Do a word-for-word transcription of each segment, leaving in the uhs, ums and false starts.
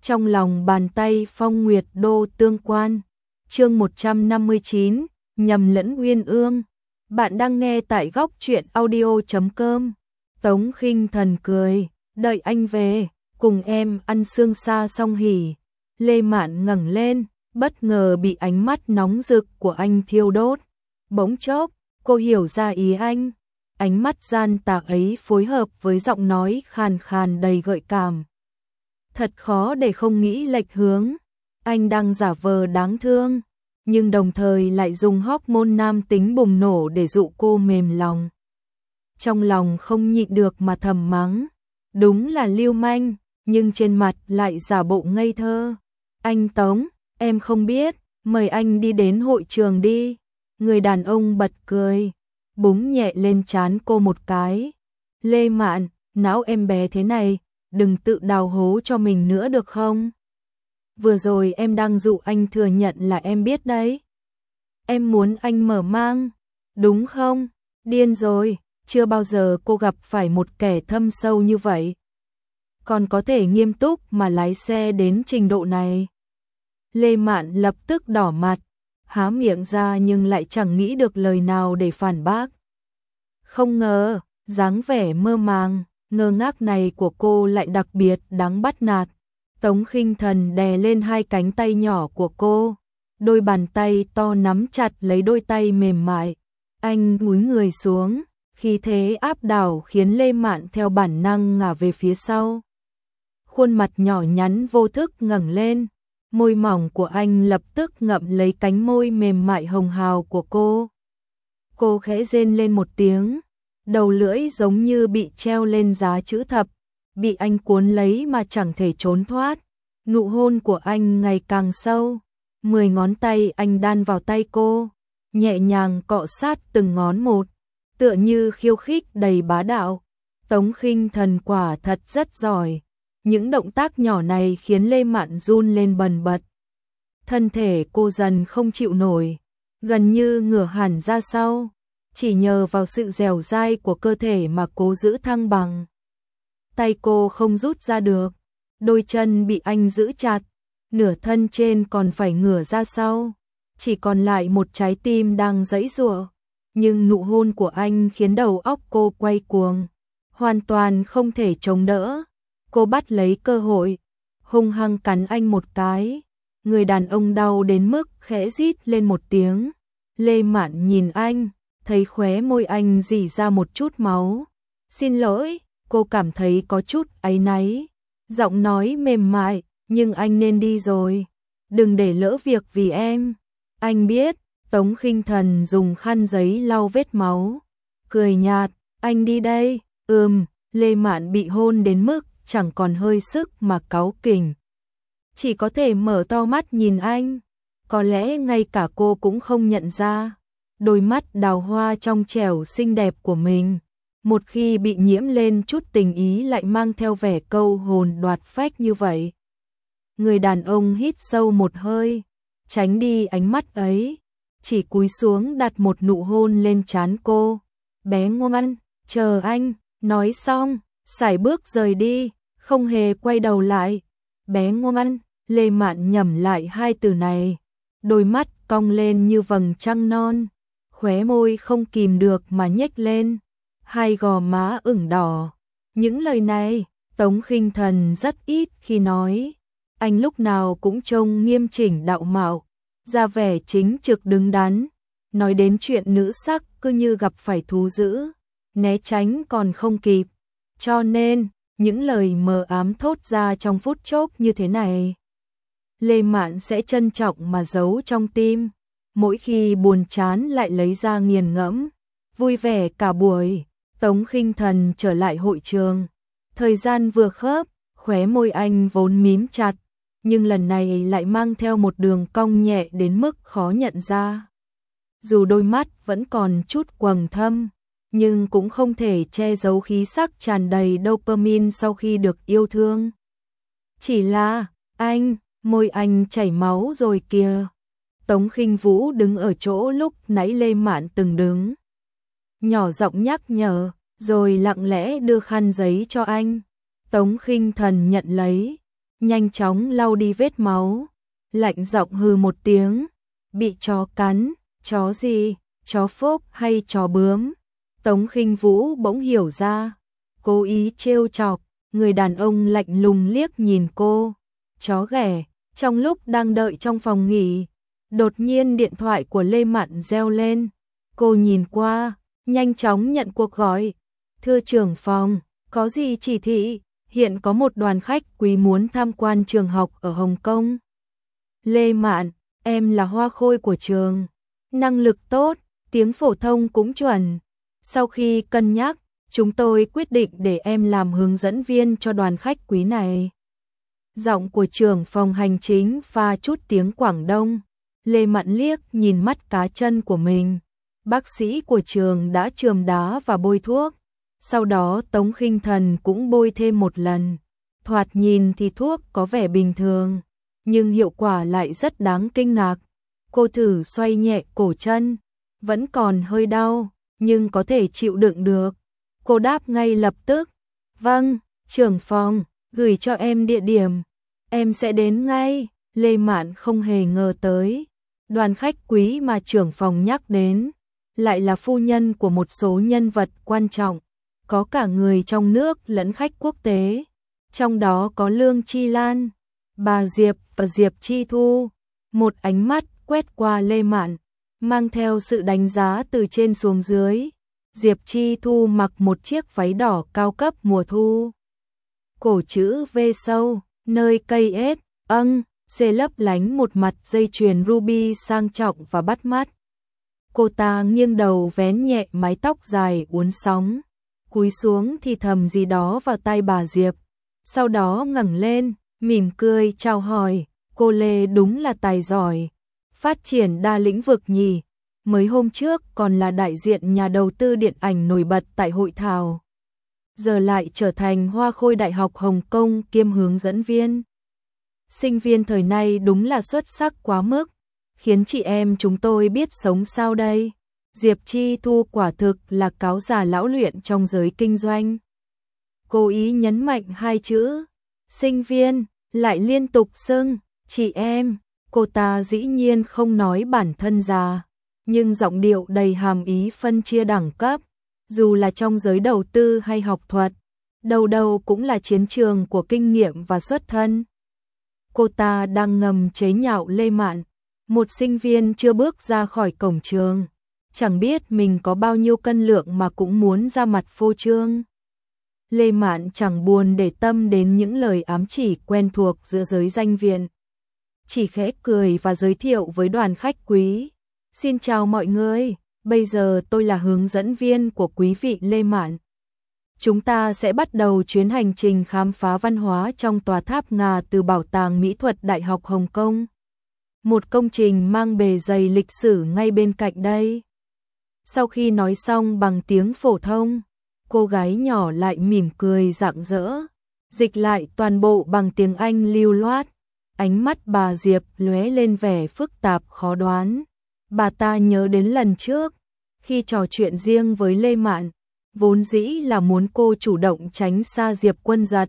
Trong lòng bàn tay Phong Nguyệt Đô tương quan. Chương một trăm năm mươi chín, nhầm lẫn uyên ương. Bạn đang nghe tại góc truyện audio chấm com. Tống Khinh Thần cười, đợi anh về, cùng em ăn xương xa xong hỉ. Lê Mạn ngẩng lên, bất ngờ bị ánh mắt nóng rực của anh thiêu đốt. Bỗng chốc, cô hiểu ra ý anh. Ánh mắt gian tà ấy phối hợp với giọng nói khàn khàn đầy gợi cảm. Thật khó để không nghĩ lệch hướng. Anh đang giả vờ đáng thương, nhưng đồng thời lại dùng hormone nam tính bùng nổ để dụ cô mềm lòng. Trong lòng không nhịn được mà thầm mắng. Đúng là lưu manh, nhưng trên mặt lại giả bộ ngây thơ. Anh Tống, em không biết, mời anh đi đến hội trường đi. Người đàn ông bật cười, búng nhẹ lên trán cô một cái. Lê Mạn, não em bé thế này, đừng tự đào hố cho mình nữa được không? Vừa rồi em đang dụ anh thừa nhận là em biết đấy. Em muốn anh mở mang, đúng không? Điên rồi, chưa bao giờ cô gặp phải một kẻ thâm sâu như vậy. Còn có thể nghiêm túc mà lái xe đến trình độ này. Lê Mạn lập tức đỏ mặt, há miệng ra nhưng lại chẳng nghĩ được lời nào để phản bác. Không ngờ, dáng vẻ mơ màng, ngơ ngác này của cô lại đặc biệt đáng bắt nạt. Tống Khinh Thần đè lên hai cánh tay nhỏ của cô, đôi bàn tay to nắm chặt lấy đôi tay mềm mại. Anh cúi người xuống, khí thế áp đảo khiến Lê Mạn theo bản năng ngả về phía sau. Khuôn mặt nhỏ nhắn vô thức ngẩng lên, môi mỏng của anh lập tức ngậm lấy cánh môi mềm mại hồng hào của cô. Cô khẽ rên lên một tiếng, đầu lưỡi giống như bị treo lên giá chữ thập, bị anh cuốn lấy mà chẳng thể trốn thoát. Nụ hôn của anh ngày càng sâu, mười ngón tay anh đan vào tay cô, nhẹ nhàng cọ sát từng ngón một, tựa như khiêu khích đầy bá đạo. Tống Khinh Thần quả thật rất giỏi. Những động tác nhỏ này khiến Lê Mạn run lên bần bật. Thân thể cô dần không chịu nổi, gần như ngửa hẳn ra sau, chỉ nhờ vào sự dẻo dai của cơ thể mà cố giữ thăng bằng. Tay cô không rút ra được, đôi chân bị anh giữ chặt, nửa thân trên còn phải ngửa ra sau, chỉ còn lại một trái tim đang giãy giụa. Nhưng nụ hôn của anh khiến đầu óc cô quay cuồng, hoàn toàn không thể chống đỡ. Cô bắt lấy cơ hội, hung hăng cắn anh một cái. Người đàn ông đau đến mức khẽ rít lên một tiếng. Lê Mạn nhìn anh, thấy khóe môi anh rỉ ra một chút máu. Xin lỗi, cô cảm thấy có chút áy náy. Giọng nói mềm mại, nhưng anh nên đi rồi. Đừng để lỡ việc vì em. Anh biết. Tống Khinh Thần dùng khăn giấy lau vết máu, cười nhạt, anh đi đây. Ừm. Lê Mạn bị hôn đến mức chẳng còn hơi sức mà cáu kỉnh, chỉ có thể mở to mắt nhìn anh. Có lẽ ngay cả cô cũng không nhận ra đôi mắt đào hoa trong trẻo xinh đẹp của mình, một khi bị nhiễm lên chút tình ý lại mang theo vẻ câu hồn đoạt phách như vậy. Người đàn ông hít sâu một hơi, tránh đi ánh mắt ấy, chỉ cúi xuống đặt một nụ hôn lên trán cô. Bé ngoan, chờ anh. Nói xong, sải bước rời đi, không hề quay đầu lại. Bé ngoan, Lê Mạn nhẩm lại hai từ này, đôi mắt cong lên như vầng trăng non, khóe môi không kìm được mà nhếch lên, hai gò má ửng đỏ. Những lời này, Tống Khinh Thần rất ít khi nói. Anh lúc nào cũng trông nghiêm chỉnh đạo mạo, ra vẻ chính trực đứng đắn. Nói đến chuyện nữ sắc cứ như gặp phải thú dữ, né tránh còn không kịp. Cho nên, những lời mờ ám thốt ra trong phút chốc như thế này, Lê Mạn sẽ trân trọng mà giấu trong tim. Mỗi khi buồn chán lại lấy ra nghiền ngẫm. Vui vẻ cả buổi, Tống Khinh Thần trở lại hội trường. Thời gian vừa khớp, khóe môi anh vốn mím chặt, nhưng lần này lại mang theo một đường cong nhẹ đến mức khó nhận ra. Dù đôi mắt vẫn còn chút quầng thâm, nhưng cũng không thể che giấu khí sắc tràn đầy dopamine sau khi được yêu thương. Chỉ là, anh, môi anh chảy máu rồi kìa. Tống Khinh Vũ đứng ở chỗ lúc nãy Lê Mạn từng đứng, nhỏ giọng nhắc nhở, rồi lặng lẽ đưa khăn giấy cho anh. Tống Khinh Thần nhận lấy, nhanh chóng lau đi vết máu, lạnh giọng hừ một tiếng, bị chó cắn, chó gì, chó phốc hay chó bướm? Tống Khinh Vũ bỗng hiểu ra, cố ý trêu chọc, người đàn ông lạnh lùng liếc nhìn cô, chó ghẻ. Trong lúc đang đợi trong phòng nghỉ, đột nhiên điện thoại của Lê Mạn reo lên, cô nhìn qua, nhanh chóng nhận cuộc gọi. Thưa trưởng phòng, có gì chỉ thị? Hiện có một đoàn khách quý muốn tham quan trường học ở Hồng Kông. Lê Mạn, em là hoa khôi của trường, năng lực tốt, tiếng phổ thông cũng chuẩn. Sau khi cân nhắc, chúng tôi quyết định để em làm hướng dẫn viên cho đoàn khách quý này. Giọng của trưởng phòng hành chính pha chút tiếng Quảng Đông. Lê Mạn liếc nhìn mắt cá chân của mình. Bác sĩ của trường đã chườm đá và bôi thuốc. Sau đó Tống Khinh Thần cũng bôi thêm một lần. Thoạt nhìn thì thuốc có vẻ bình thường, nhưng hiệu quả lại rất đáng kinh ngạc. Cô thử xoay nhẹ cổ chân, vẫn còn hơi đau, nhưng có thể chịu đựng được. Cô đáp ngay lập tức, vâng, trưởng phòng, gửi cho em địa điểm, em sẽ đến ngay. Lê Mạn không hề ngờ tới, đoàn khách quý mà trưởng phòng nhắc đến, lại là phu nhân của một số nhân vật quan trọng, có cả người trong nước lẫn khách quốc tế, trong đó có Lương Chi Lan, bà Diệp và Diệp Chi Thu. Một ánh mắt quét qua Lê Mạn, mang theo sự đánh giá từ trên xuống dưới. Diệp Chi Thu mặc một chiếc váy đỏ cao cấp mùa thu. Cổ chữ V sâu, nơi cây ết, âng, xê lấp lánh một mặt dây chuyền ruby sang trọng và bắt mắt. Cô ta nghiêng đầu vén nhẹ mái tóc dài uốn sóng, cúi xuống thì thầm gì đó vào tai bà Diệp. Sau đó ngẩng lên, mỉm cười chào hỏi, cô Lê đúng là tài giỏi, phát triển đa lĩnh vực nhỉ. Mới hôm trước còn là đại diện nhà đầu tư điện ảnh nổi bật tại hội thảo, giờ lại trở thành hoa khôi Đại học Hồng Kông kiêm hướng dẫn viên. Sinh viên thời nay đúng là xuất sắc quá mức, khiến chị em chúng tôi biết sống sao đây. Diệp Chi Thu quả thực là cáo già lão luyện trong giới kinh doanh. Cố ý nhấn mạnh hai chữ sinh viên, lại liên tục xưng chị em. Cô ta dĩ nhiên không nói bản thân già, nhưng giọng điệu đầy hàm ý phân chia đẳng cấp. Dù là trong giới đầu tư hay học thuật, đầu đầu cũng là chiến trường của kinh nghiệm và xuất thân. Cô ta đang ngầm chế nhạo Lê Mạn, một sinh viên chưa bước ra khỏi cổng trường, chẳng biết mình có bao nhiêu cân lượng mà cũng muốn ra mặt phô trương. Lê Mạn chẳng buồn để tâm đến những lời ám chỉ quen thuộc giữa giới danh viện, chỉ khẽ cười và giới thiệu với đoàn khách quý. Xin chào mọi người, bây giờ tôi là hướng dẫn viên của quý vị Lê Mạn. Chúng ta sẽ bắt đầu chuyến hành trình khám phá văn hóa trong tòa tháp Ngà từ Bảo tàng Mỹ thuật Đại học Hồng Kông. Một công trình mang bề dày lịch sử ngay bên cạnh đây. Sau khi nói xong bằng tiếng phổ thông, cô gái nhỏ lại mỉm cười rạng rỡ, dịch lại toàn bộ bằng tiếng Anh lưu loát. Ánh mắt bà Diệp lóe lên vẻ phức tạp khó đoán. Bà ta nhớ đến lần trước, khi trò chuyện riêng với Lê Mạn, vốn dĩ là muốn cô chủ động tránh xa Diệp Quân Giật.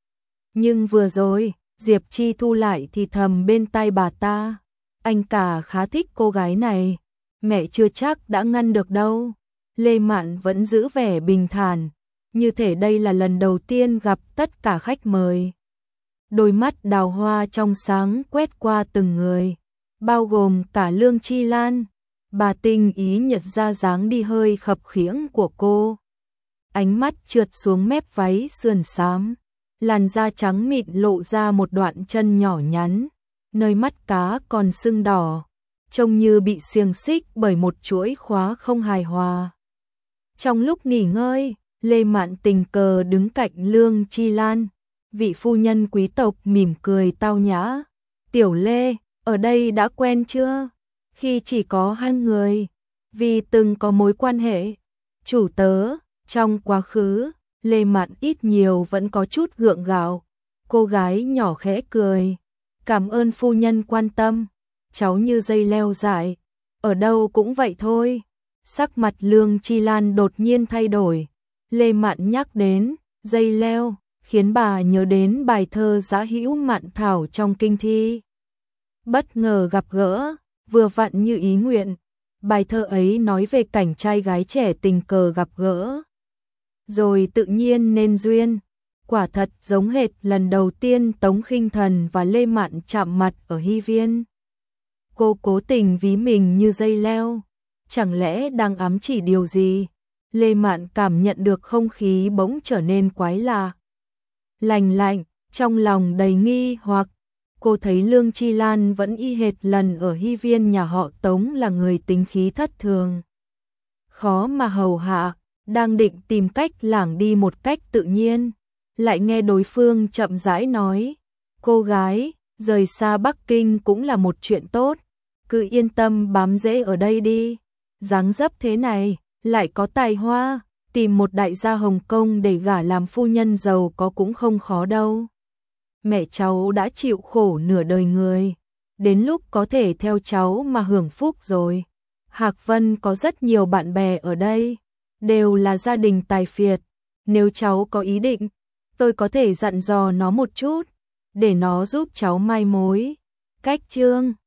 Nhưng vừa rồi, Diệp Chi Thu lại thì thầm bên tai bà ta, anh cả khá thích cô gái này, mẹ chưa chắc đã ngăn được đâu. Lê Mạn vẫn giữ vẻ bình thản, như thể đây là lần đầu tiên gặp tất cả khách mời. Đôi mắt đào hoa trong sáng quét qua từng người, bao gồm cả Lương Chi Lan. Bà tinh ý nhận ra dáng đi hơi khập khiễng của cô. Ánh mắt trượt xuống mép váy sườn xám, làn da trắng mịn lộ ra một đoạn chân nhỏ nhắn, nơi mắt cá còn sưng đỏ, trông như bị xiềng xích bởi một chuỗi khóa không hài hòa. Trong lúc nghỉ ngơi, Lê Mạn tình cờ đứng cạnh Lương Chi Lan, vị phu nhân quý tộc mỉm cười tao nhã. Tiểu Lê, ở đây đã quen chưa? Khi chỉ có hai người, vì từng có mối quan hệ chủ tớ trong quá khứ, Lê Mạn ít nhiều vẫn có chút gượng gạo. Cô gái nhỏ khẽ cười, cảm ơn phu nhân quan tâm, cháu như dây leo dại, ở đâu cũng vậy thôi. Sắc mặt Lương Chi Lan đột nhiên thay đổi. Lê Mạn nhắc đến dây leo, khiến bà nhớ đến bài thơ Dã Hữu Mạn Thảo trong kinh thi. Bất ngờ gặp gỡ, vừa vặn như ý nguyện. Bài thơ ấy nói về cảnh trai gái trẻ tình cờ gặp gỡ, rồi tự nhiên nên duyên. Quả thật giống hệt lần đầu tiên Tống Khinh Thần và Lê Mạn chạm mặt ở Hy Viên. Cô cố tình ví mình như dây leo, chẳng lẽ đang ám chỉ điều gì? Lê Mạn cảm nhận được không khí bỗng trở nên quái lạ, lành lạnh, trong lòng đầy nghi hoặc. Cô thấy Lương Chi Lan vẫn y hệt lần ở Hy Viên nhà họ Tống, là người tính khí thất thường, khó mà hầu hạ, đang định tìm cách lảng đi một cách tự nhiên, lại nghe đối phương chậm rãi nói: "Cô gái, rời xa Bắc Kinh cũng là một chuyện tốt, cứ yên tâm bám rễ ở đây đi. Dáng dấp thế này, lại có tài hoa, tìm một đại gia Hồng Kông để gả làm phu nhân giàu có cũng không khó đâu. Mẹ cháu đã chịu khổ nửa đời người, đến lúc có thể theo cháu mà hưởng phúc rồi. Hạc Vân có rất nhiều bạn bè ở đây, đều là gia đình tài phiệt. Nếu cháu có ý định, tôi có thể dặn dò nó một chút, để nó giúp cháu mai mối." Cách chương